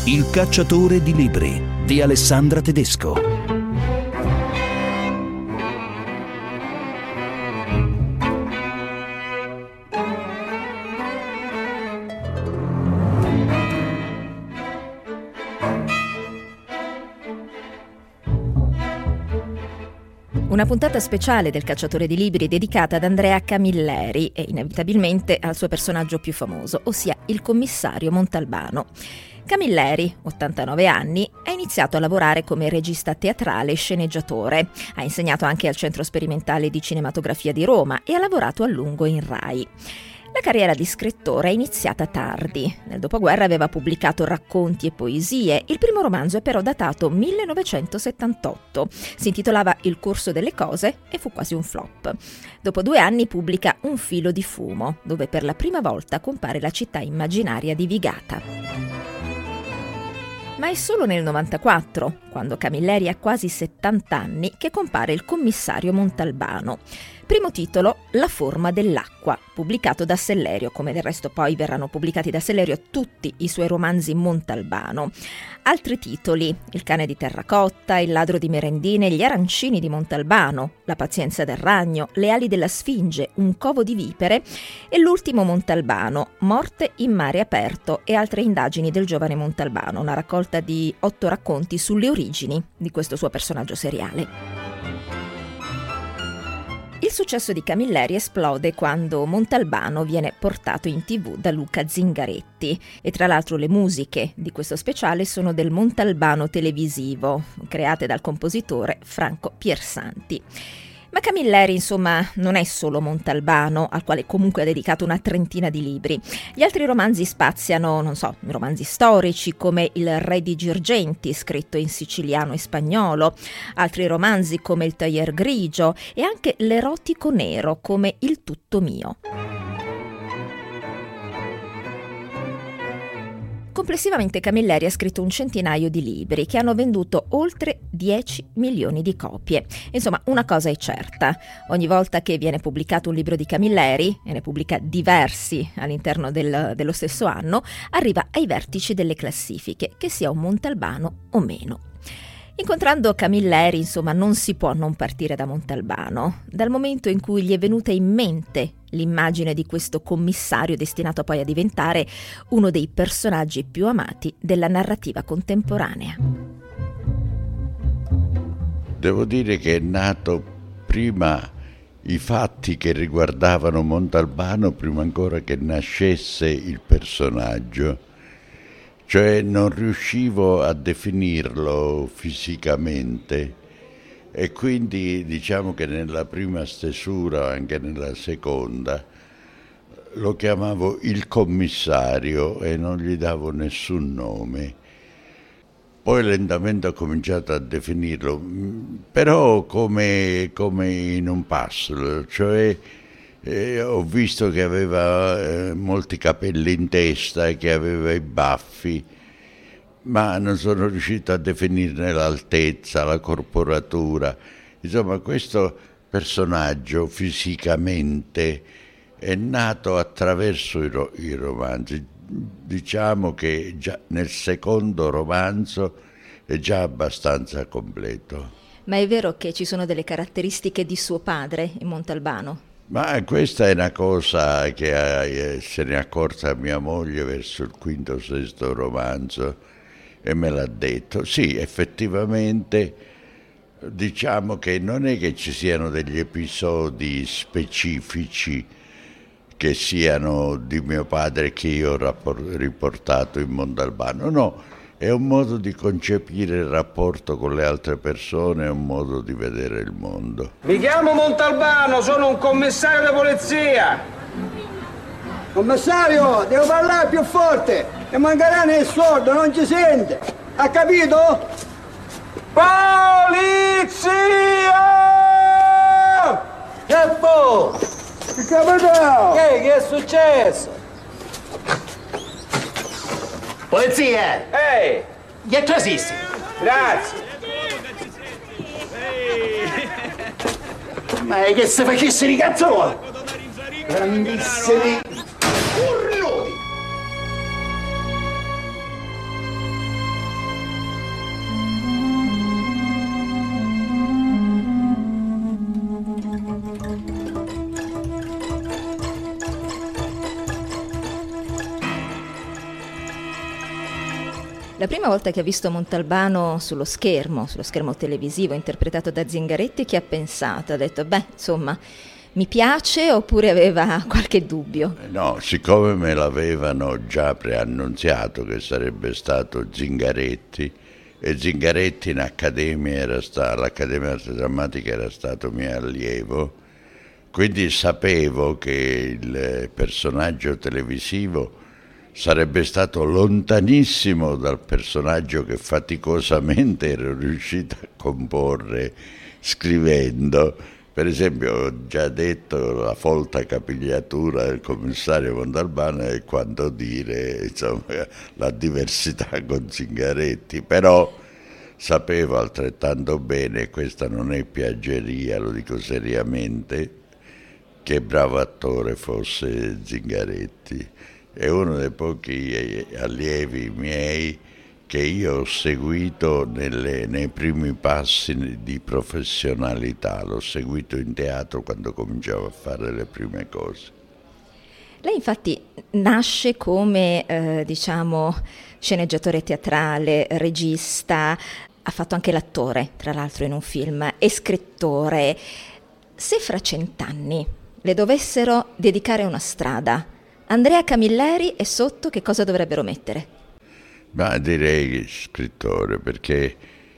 Il cacciatore di libri di Alessandra Tedesco. Una puntata speciale del Cacciatore di libri dedicata ad Andrea Camilleri e inevitabilmente al suo personaggio più famoso, ossia il commissario Montalbano. Camilleri, 89 anni, ha iniziato a lavorare come regista teatrale e sceneggiatore. Ha insegnato anche al Centro Sperimentale di Cinematografia di Roma e ha lavorato a lungo in Rai. La carriera di scrittore è iniziata tardi. Nel dopoguerra aveva pubblicato racconti e poesie. Il primo romanzo è però datato 1978. Si intitolava Il corso delle cose e fu quasi un flop. Dopo 2 anni pubblica Un filo di fumo, dove per la prima volta compare la città immaginaria di Vigata. Ma è solo nel 94, quando Camilleri ha quasi 70 anni, che compare il commissario Montalbano. Primo titolo, La forma dell'acqua, pubblicato da Sellerio, come del resto poi verranno pubblicati da Sellerio tutti i suoi romanzi Montalbano. Altri titoli, Il cane di terracotta, Il ladro di merendine, Gli arancini di Montalbano, La pazienza del ragno, Le ali della sfinge, Un covo di vipere e l'ultimo Montalbano, Morte in mare aperto e altre indagini del giovane Montalbano, una raccolta di 8 racconti sulle origini di questo suo personaggio seriale. Il successo di Camilleri esplode quando Montalbano viene portato in TV da Luca Zingaretti e tra l'altro le musiche di questo speciale sono del Montalbano televisivo, create dal compositore Franco Piersanti. Ma Camilleri, insomma, non è solo Montalbano, al quale comunque ha dedicato una trentina di libri. Gli altri romanzi spaziano, romanzi storici come Il re di Girgenti, scritto in siciliano e spagnolo, altri romanzi come Il taglier grigio e anche l'erotico nero come Il tutto mio. Complessivamente Camilleri ha scritto un centinaio di libri che hanno venduto oltre 10 milioni di copie. Insomma, una cosa è certa, ogni volta che viene pubblicato un libro di Camilleri, e ne pubblica diversi all'interno dello stesso anno, arriva ai vertici delle classifiche, che sia un Montalbano o meno. Incontrando Camilleri, insomma, non si può non partire da Montalbano, dal momento in cui gli è venuta in mente l'immagine di questo commissario destinato poi a diventare uno dei personaggi più amati della narrativa contemporanea. Devo dire che è nato prima i fatti che riguardavano Montalbano, prima ancora che nascesse il personaggio. Cioè non riuscivo a definirlo fisicamente e quindi diciamo che nella prima stesura, anche nella seconda, lo chiamavo il commissario e non gli davo nessun nome. Poi lentamente ho cominciato a definirlo, però come in un puzzle, cioè ho visto che aveva molti capelli in testa e che aveva i baffi, ma non sono riuscito a definirne l'altezza, la corporatura. Insomma, questo personaggio fisicamente è nato attraverso i romanzi. Diciamo che già nel secondo romanzo è già abbastanza completo. Ma è vero che ci sono delle caratteristiche di suo padre in Montalbano? Ma questa è una cosa che se ne è accorta mia moglie verso il quinto o sesto romanzo e me l'ha detto. Sì, effettivamente diciamo che non è che ci siano degli episodi specifici che siano di mio padre che io ho riportato in Montalbano, no. È un modo di concepire il rapporto con le altre persone, è un modo di vedere il mondo. Mi chiamo Montalbano, sono un commissario di polizia. Commissario, devo parlare più forte, che mancherà nel sordo, non ci sente. Ha capito? Polizia! Che boh? Che capitano? Che è successo? Polizia! Ehi! Ghiacciosissimo! Grazie! Ma è che se facessero i cazzoni! Grandissimi! Urloni! La prima volta che ha visto Montalbano sullo schermo televisivo, interpretato da Zingaretti, che ha pensato? Ha detto, insomma, mi piace, oppure aveva qualche dubbio? No, siccome me l'avevano già preannunziato che sarebbe stato Zingaretti, e Zingaretti in all'Accademia Arte Drammatica era stato mio allievo, quindi sapevo che il personaggio televisivo sarebbe stato lontanissimo dal personaggio che faticosamente ero riuscito a comporre scrivendo. Per esempio, ho già detto, la folta capigliatura del commissario Montalbano è quanto dire, insomma, la diversità con Zingaretti, però sapevo altrettanto bene, questa non è piaggeria, lo dico seriamente, che bravo attore fosse Zingaretti. È uno dei pochi allievi miei che io ho seguito nei primi passi di professionalità, l'ho seguito in teatro quando cominciavo a fare le prime cose. Lei infatti nasce come, sceneggiatore teatrale, regista, ha fatto anche l'attore, tra l'altro in un film, e scrittore. Se fra 100 anni le dovessero dedicare una strada, Andrea Camilleri e sotto che cosa dovrebbero mettere? Direi scrittore, perché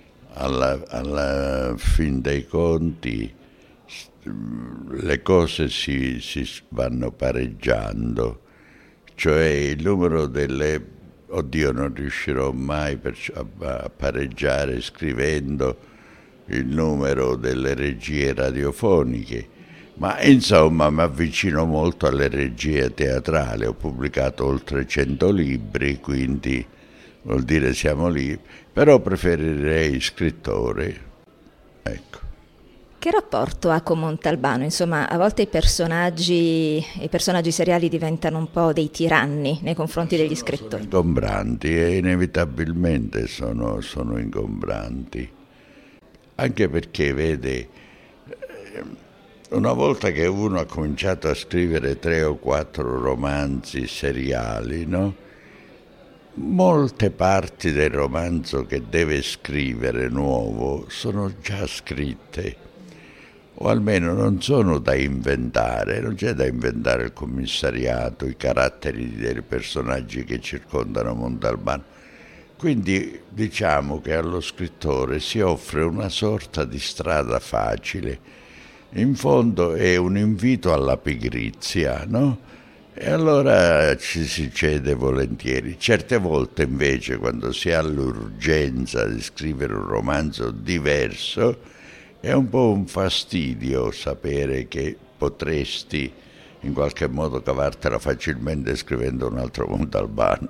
alla fin dei conti le cose si vanno pareggiando, cioè il numero delle... Oddio, non riuscirò mai a pareggiare scrivendo il numero delle regie radiofoniche, ma insomma mi avvicino molto alle regie teatrali, ho pubblicato oltre 100 libri, quindi vuol dire siamo lì, però preferirei scrittore, ecco. Che rapporto ha con Montalbano? Insomma, a volte i personaggi seriali diventano un po' dei tiranni nei confronti degli scrittori. Sono ingombranti, e inevitabilmente sono ingombranti, anche perché, vede, una volta che uno ha cominciato a scrivere 3 o 4 romanzi seriali, no? Molte parti del romanzo che deve scrivere nuovo sono già scritte, o almeno non sono da inventare, non c'è da inventare il commissariato, i caratteri dei personaggi che circondano Montalbano. Quindi diciamo che allo scrittore si offre una sorta di strada facile, in fondo è un invito alla pigrizia, no? E allora ci si cede volentieri. Certe volte invece, quando si ha l'urgenza di scrivere un romanzo diverso, è un po' un fastidio sapere che potresti in qualche modo cavartela facilmente scrivendo un altro Montalbano.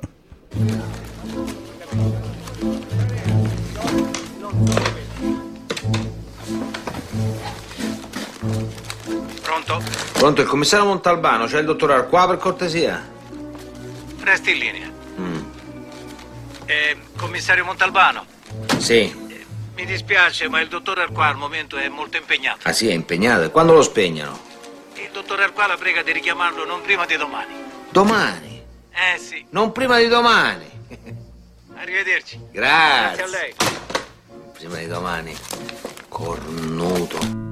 Pronto? Pronto, il commissario Montalbano, c'è il dottor Arquà per cortesia? Resti in linea. Commissario Montalbano? Sì. Mi dispiace, ma il dottor Arquà al momento è molto impegnato. Ah sì, è impegnato? E quando lo spegnano? Il dottor Arquà la prega di richiamarlo non prima di domani. Domani? Sì. Non prima di domani? Arrivederci. Grazie. Grazie a lei. Prima di domani. Cornuto.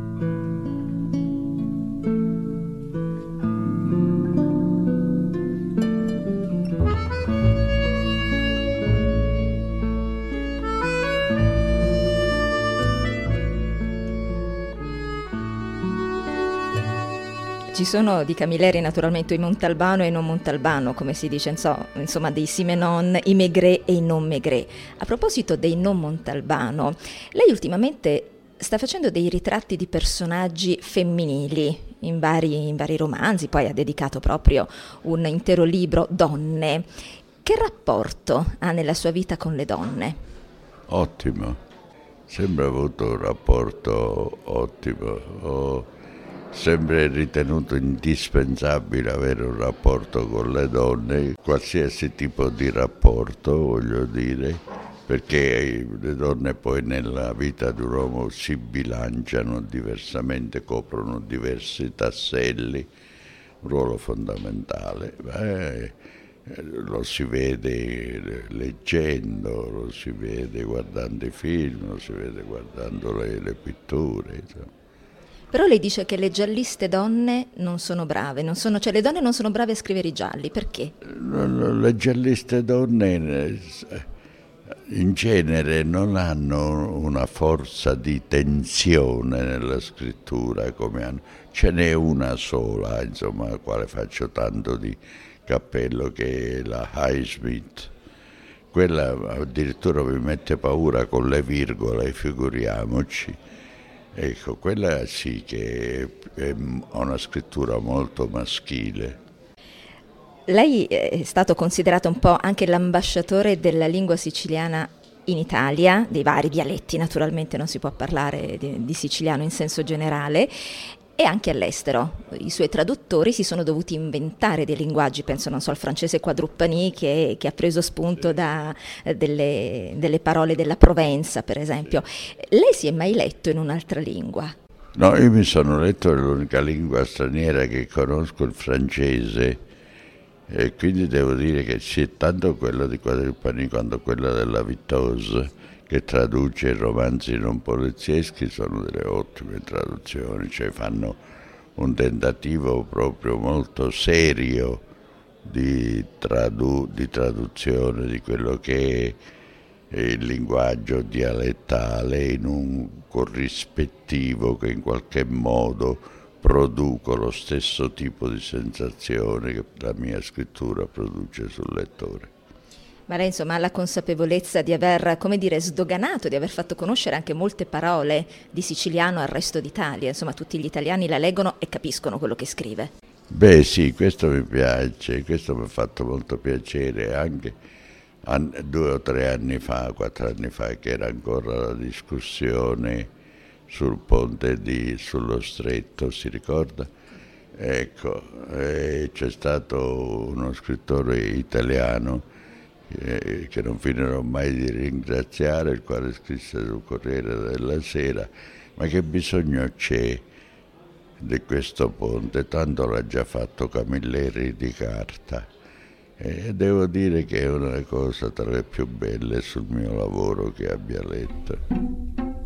Ci sono di Camilleri naturalmente i Montalbano e i non Montalbano, come si dice, insomma dei Simenon, i Maigret e i non Maigret. A proposito dei non Montalbano, lei ultimamente sta facendo dei ritratti di personaggi femminili in vari romanzi, poi ha dedicato proprio un intero libro, Donne. Che rapporto ha nella sua vita con le donne? Ottimo, sempre avuto un rapporto ottimo. Ho sempre ritenuto indispensabile avere un rapporto con le donne, qualsiasi tipo di rapporto, voglio dire, perché le donne poi nella vita di un uomo si bilanciano diversamente, coprono diversi tasselli, un ruolo fondamentale. Lo si vede leggendo, lo si vede guardando i film, lo si vede guardando le pitture, insomma. Però lei dice che le gialliste donne non sono brave, cioè le donne non sono brave a scrivere i gialli, perché? Le gialliste donne in genere non hanno una forza di tensione nella scrittura come hanno. Ce n'è una sola, insomma, alla quale faccio tanto di cappello, che è la Highsmith. Quella addirittura mi mette paura con le virgole, figuriamoci. Ecco, quella sì che ha una scrittura molto maschile. Lei è stato considerato un po' anche l'ambasciatore della lingua siciliana in Italia, dei vari dialetti, naturalmente non si può parlare di siciliano in senso generale, e anche all'estero. I suoi traduttori si sono dovuti inventare dei linguaggi, penso non so al francese Quadrupani che ha preso spunto da delle parole della Provenza, per esempio. Lei si è mai letto in un'altra lingua? No, io mi sono letto l'unica lingua straniera che conosco, il francese, e quindi devo dire che sì, tanto quella di Quadrupani quanto quella della Vittose, che traduce romanzi non polizieschi, sono delle ottime traduzioni, cioè fanno un tentativo proprio molto serio di traduzione di quello che è il linguaggio dialettale in un corrispettivo che in qualche modo produco lo stesso tipo di sensazione che la mia scrittura produce sul lettore. Ma lei insomma ha la consapevolezza di aver, come dire, sdoganato, di aver fatto conoscere anche molte parole di siciliano al resto d'Italia, insomma tutti gli italiani la leggono e capiscono quello che scrive. Beh sì, questo mi piace, questo mi ha fatto molto piacere anche 2 o 3 anni fa, 4 anni fa, che era ancora la discussione sul ponte sullo Stretto, si ricorda? Ecco, c'è stato uno scrittore italiano che non finirò mai di ringraziare, il quale scrisse sul Corriere della Sera: ma che bisogno c'è di questo ponte, tanto l'ha già fatto Camilleri di carta. E devo dire che è una cosa tra le più belle sul mio lavoro che abbia letto.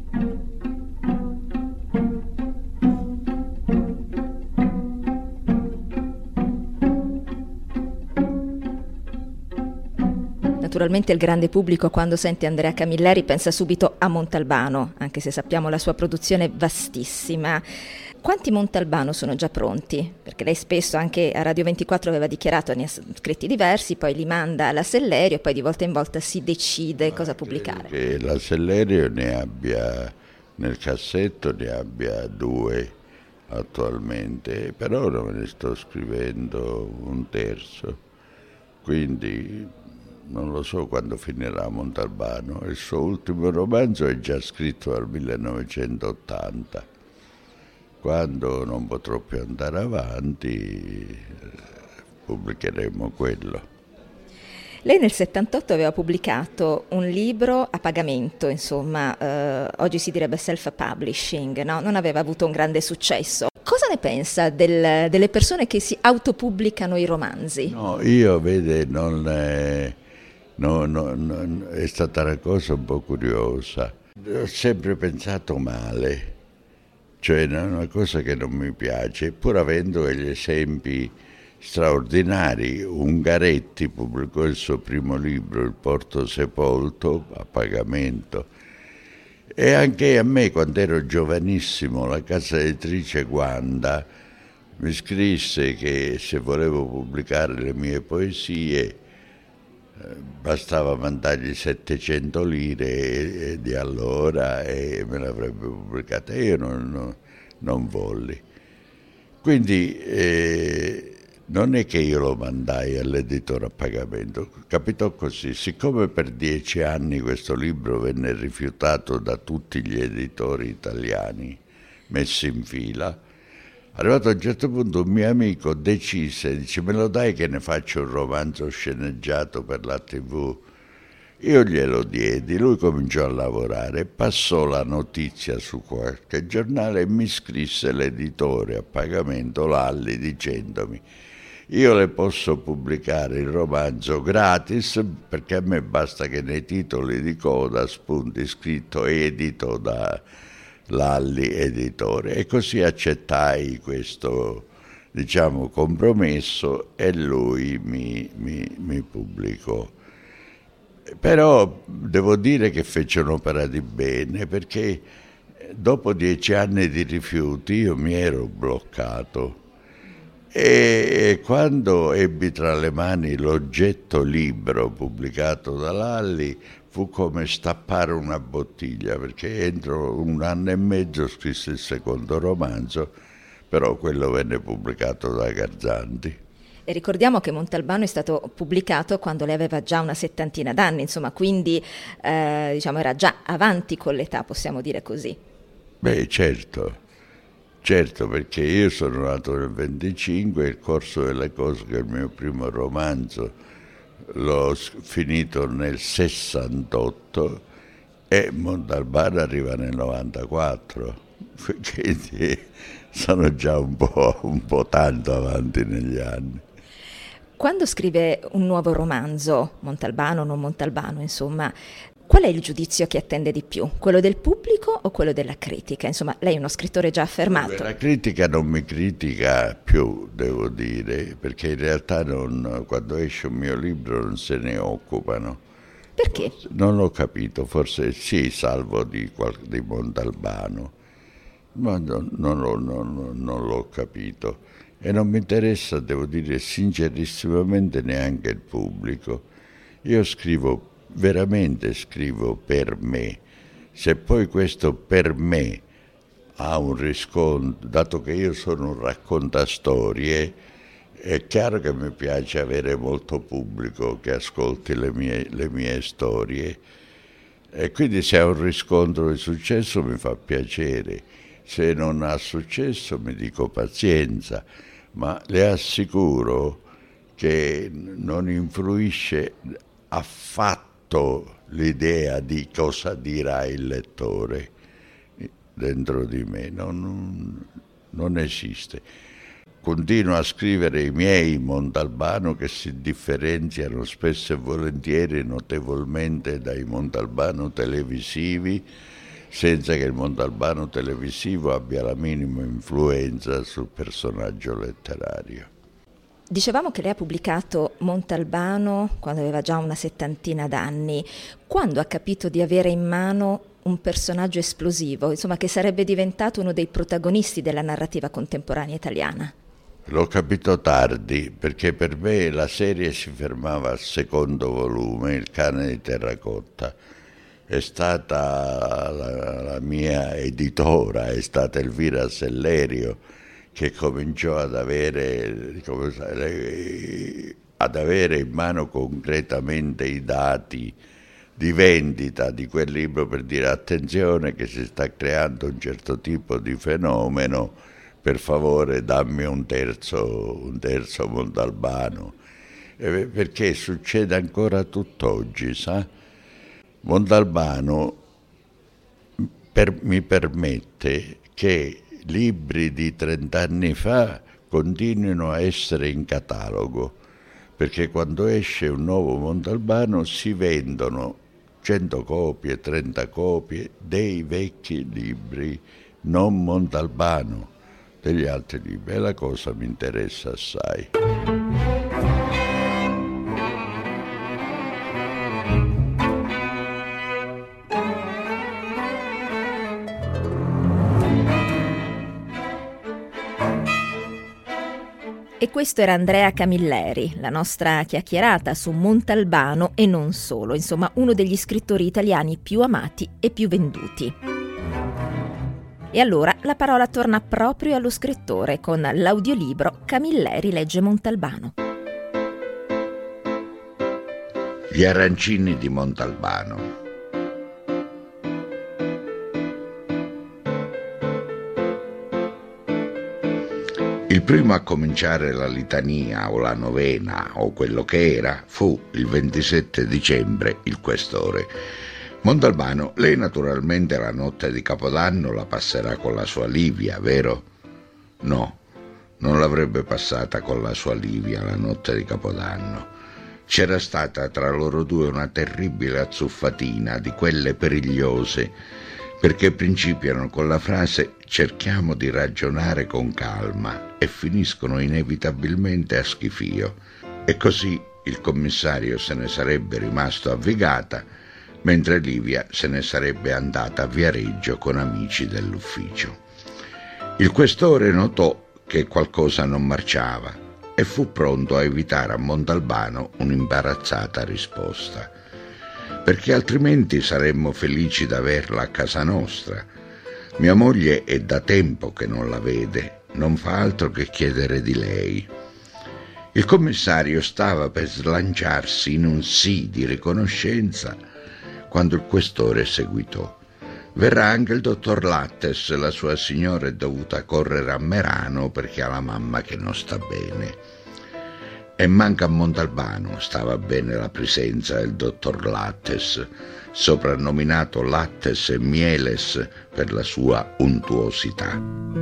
Naturalmente il grande pubblico quando sente Andrea Camilleri pensa subito a Montalbano, anche se sappiamo la sua produzione vastissima. Quanti Montalbano sono già pronti? Perché lei spesso anche a Radio 24 aveva dichiarato, ne ha scritti diversi, poi li manda alla Sellerio e poi di volta in volta si decide cosa pubblicare. Che la Sellerio ne abbia nel cassetto, ne abbia 2 attualmente, per ora me ne sto scrivendo un terzo, quindi non lo so quando finirà Montalbano. Il suo ultimo romanzo è già scritto dal 1980. Quando non potrò più andare avanti, pubblicheremo quello. Lei nel 78 aveva pubblicato un libro a pagamento, insomma, oggi si direbbe self-publishing, no? Non aveva avuto un grande successo. Cosa ne pensa delle persone che si autopubblicano i romanzi? No, io vede, è stata una cosa un po' curiosa. Ho sempre pensato male, cioè è una cosa che non mi piace, pur avendo degli esempi straordinari. Ungaretti pubblicò il suo primo libro, Il Porto Sepolto, a pagamento, e anche a me, quando ero giovanissimo, la casa editrice Guanda mi scrisse che se volevo pubblicare le mie poesie bastava mandargli 700 lire di allora e me l'avrebbe pubblicata. Io non volli. Quindi non è che io lo mandai all'editore a pagamento, capitò così. Siccome per 10 anni questo libro venne rifiutato da tutti gli editori italiani messi in fila, arrivato a un certo punto un mio amico dice: me lo dai che ne faccio un romanzo sceneggiato per la TV? Io glielo diedi, lui cominciò a lavorare, passò la notizia su qualche giornale e mi scrisse l'editore a pagamento, Lalli, dicendomi: io le posso pubblicare il romanzo gratis, perché a me basta che nei titoli di coda spunti scritto edito da Lalli editore, e così accettai questo, diciamo, compromesso, e lui mi pubblicò. Però devo dire che fece un'opera di bene, perché dopo 10 anni di rifiuti io mi ero bloccato, e quando ebbi tra le mani l'oggetto libro pubblicato da Lalli fu come stappare una bottiglia, perché entro 1 anno e mezzo scrissi il secondo romanzo, però quello venne pubblicato da Garzanti. E ricordiamo che Montalbano è stato pubblicato quando lei aveva già una 70ina d'anni, insomma, quindi diciamo era già avanti con l'età, possiamo dire così. Beh, certo, perché io sono nato nel 25, Il corso delle cose, che è il mio primo romanzo, l'ho finito nel 68 e Montalbano arriva nel 94, quindi sono già un po' tanto avanti negli anni. Quando scrive un nuovo romanzo, Montalbano o non Montalbano, insomma, qual è il giudizio che attende di più? Quello del pubblico o quello della critica? Insomma, lei è uno scrittore già affermato. La critica non mi critica più, devo dire, perché in realtà quando esce un mio libro non se ne occupano. Perché? Non l'ho capito, forse sì, salvo di Montalbano, ma non l'ho capito. E non mi interessa, devo dire sincerissimamente, neanche il pubblico. Io veramente scrivo per me. Se poi questo per me ha un riscontro, dato che io sono un raccontastorie, è chiaro che mi piace avere molto pubblico che ascolti le mie storie, e quindi se ha un riscontro di successo mi fa piacere, se non ha successo mi dico pazienza, ma le assicuro che non influisce affatto l'idea di cosa dirà il lettore dentro di me, non esiste. Continuo a scrivere i miei Montalbano, che si differenziano spesso e volentieri notevolmente dai Montalbano televisivi, senza che il Montalbano televisivo abbia la minima influenza sul personaggio letterario. Dicevamo che lei ha pubblicato Montalbano quando aveva già una 70ina d'anni. Quando ha capito di avere in mano un personaggio esplosivo, insomma, che sarebbe diventato uno dei protagonisti della narrativa contemporanea italiana? L'ho capito tardi, perché per me la serie si fermava al secondo volume, Il cane di terracotta. È stata la mia editora, è stata Elvira Sellerio, che cominciò ad avere in mano concretamente i dati di vendita di quel libro, per dire: attenzione che si sta creando un certo tipo di fenomeno, per favore dammi un terzo Montalbano, perché succede ancora tutt'oggi, sa? Montalbano mi permette che libri di 30 anni fa continuino a essere in catalogo, perché quando esce un nuovo Montalbano si vendono 100 copie, 30 copie dei vecchi libri, non Montalbano, degli altri libri, e la cosa mi interessa assai. E questo era Andrea Camilleri, la nostra chiacchierata su Montalbano e non solo, insomma uno degli scrittori italiani più amati e più venduti. E allora la parola torna proprio allo scrittore con l'audiolibro Camilleri legge Montalbano. Gli arancini di Montalbano. Il primo a cominciare la litania o la novena o quello che era fu il 27 dicembre il questore. Montalbano, lei naturalmente la notte di Capodanno la passerà con la sua Livia, vero? No, non l'avrebbe passata con la sua Livia la notte di Capodanno. C'era stata tra loro due una terribile azzuffatina di quelle perigliose, perché principiano con la frase «cerchiamo di ragionare con calma» e finiscono inevitabilmente a schifio. E così il commissario se ne sarebbe rimasto a Vigata, mentre Livia se ne sarebbe andata a Viareggio con amici dell'ufficio. Il questore notò che qualcosa non marciava e fu pronto a evitare a Montalbano un'imbarazzata risposta, perché altrimenti saremmo felici d'averla a casa nostra. Mia moglie è da tempo che non la vede, non fa altro che chiedere di lei. Il commissario stava per slanciarsi in un sì di riconoscenza quando il questore seguitò: «Verrà anche il dottor Lattes, la sua signora è dovuta correre a Merano perché ha la mamma che non sta bene». E manca a Montalbano stava bene la presenza del dottor Lattes, soprannominato Lattes e Mieles per la sua untuosità.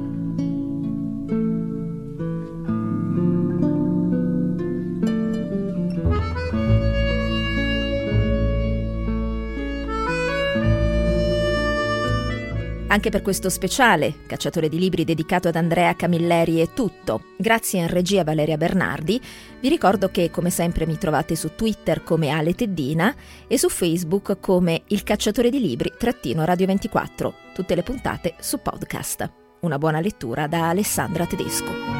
Anche per questo speciale, Cacciatore di libri dedicato ad Andrea Camilleri, è tutto. Grazie in regia Valeria Bernardi. Vi ricordo che, come sempre, mi trovate su Twitter come Ale Teddina e su Facebook come Il Cacciatore di libri _Radio 24. Tutte le puntate su podcast. Una buona lettura da Alessandra Tedesco.